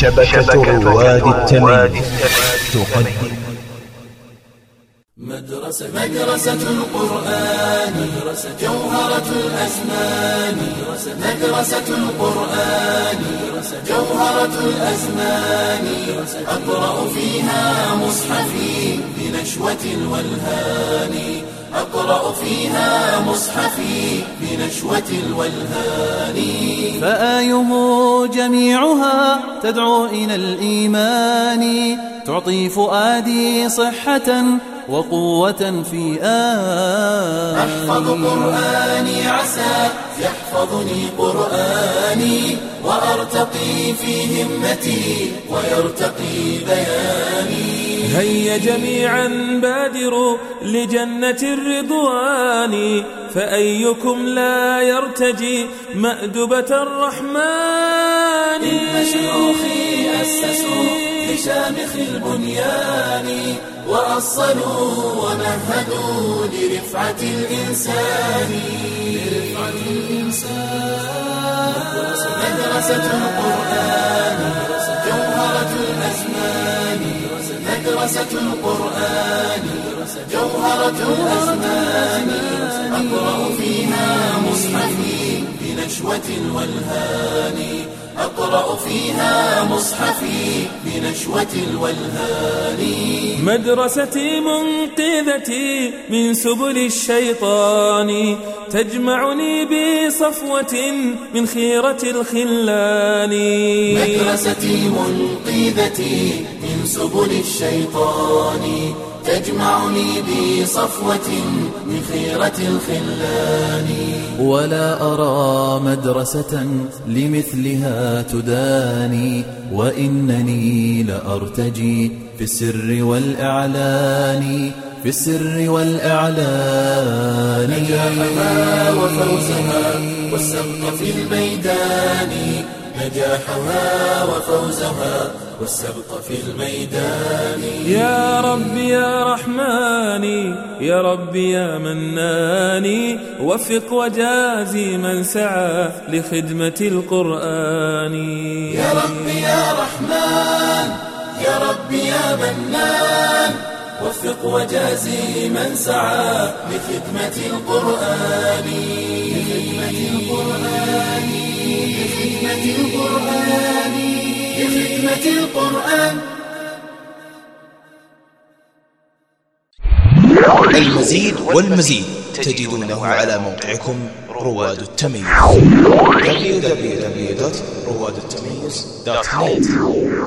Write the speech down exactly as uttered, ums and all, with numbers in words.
شبكة رواد التمييز تقدم مدرسة مدرسة القرآن جوهرة الأزمان مدرسة القرآن جوهرة الأزمان أقرأ فيها مصحفي بنشوة الولهان أقرأ فيها مصحفي بنشوة الولهان فآيه جميعها تدعو إلى الإيمان تعطي فؤادي صحة وقوة في آن أحفظ قرآني عسى يحفظني قرآني وأرتقي في همتي ويرتقي بياني هيا جميعا بادروا لجنة الرضوان فأيكم لا يرتجي مأدبة الرحمن إن شيوخي أسسوا لشامخ البنيان وأصلوا ومهدوا لرفعة الإنسان لرفعة الإنسان مدرسة القرآن جوهرة الأزمان مدرسة القرآن جوهرة الأزمان أقرأ فيها مصحفي بنشوة الولهان أقرأ فيها مصحفي بنشوة الولهان مدرستي منقذتي من سبل الشيطان تجمعني بصفوة من خيرة الخلان مدرستي منقذتي من سبل الشيطان تجمعني بصفوة من خيرة الخلان ولا أرى مدرسة لمثلها تداني وإنني لأرتجي في السر والإعلان في السر والإعلان نجاحها وفوزها والسبق في الميدان نجاحها وفوزها والسبق في الميدان يا ربي يا رحماني يا ربي يا مناني وفق وجازي من سعى لخدمة القرآن يا ربي يا رحمن يا ربي يا منان وفق وجازي من سعى لخدمة القرآن لخدمة القرآن لخدمة القرآن لخدمة القرآن. المزيد والمزيد تجدونه على موقعكم رواد التمييز دبليو دبليو دبليو دوت رواد التمييز دوت نت.